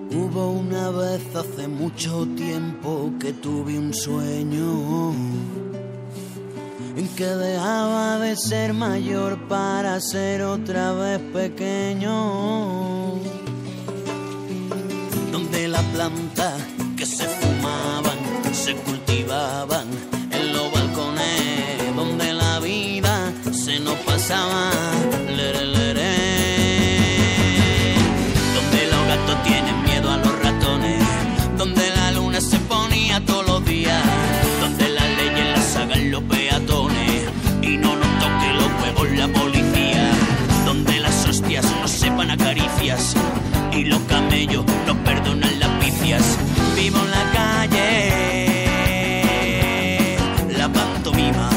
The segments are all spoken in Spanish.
Hubo una vez hace mucho tiempo que tuve un sueño en que dejaba de ser mayor para ser otra vez pequeño, donde las plantas que se fumaban se cultivaban en los balcones, donde la vida se nos pasaba lere, lere, donde los gatos tienen miedo a los ratones, donde la luna se ponía todos los días, donde las leyes las hagan los peatones y no nos toque los huevos la policía, donde las hostias no sepan a caricias y los camellos no perdonan las pifias. Vivo en la calle, la pantomima.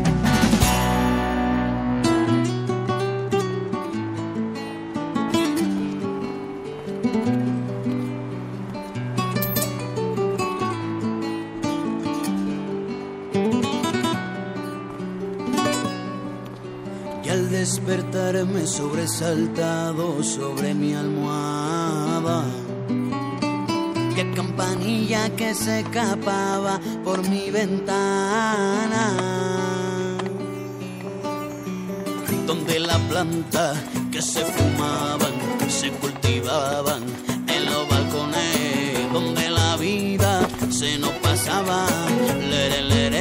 Y al despertarme sobresaltado sobre mi almohada, qué campanilla que se escapaba por mi ventana, donde las plantas que se fumaban se cultivaban en los balcones, donde la vida se nos pasaba lere,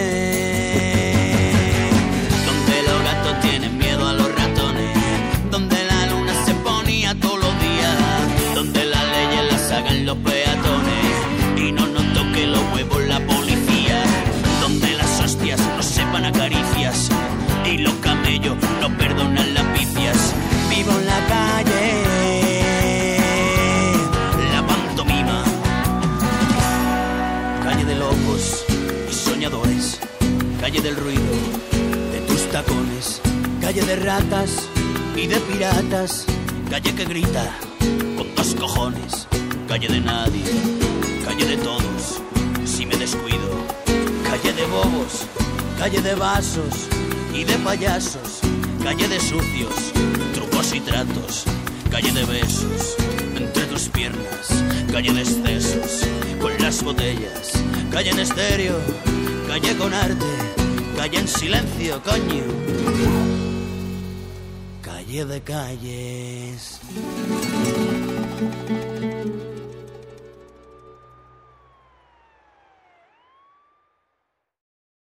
lere, donde los gatos tienen miedo a los ratones, donde la luna se ponía todos los días, donde las leyes las hagan los peatones y no nos toque los huevos la policía, donde las hostias no sepan a caricias y los camellos no perdonan las pifias. Vivo en la calle, la pantomima, calle de locos y soñadores, calle del ruido de tus tacones, calle de ratas y de piratas, calle que grita con dos cojones, calle de nadie, calle de todos, si me descuido, calle de bobos, calle de vasos y de payasos, calle de sucios, trucos y tratos, calle de besos entre tus piernas, calle de excesos con las botellas, calle en estéreo, calle con arte, calle en silencio, coño, calle de calles.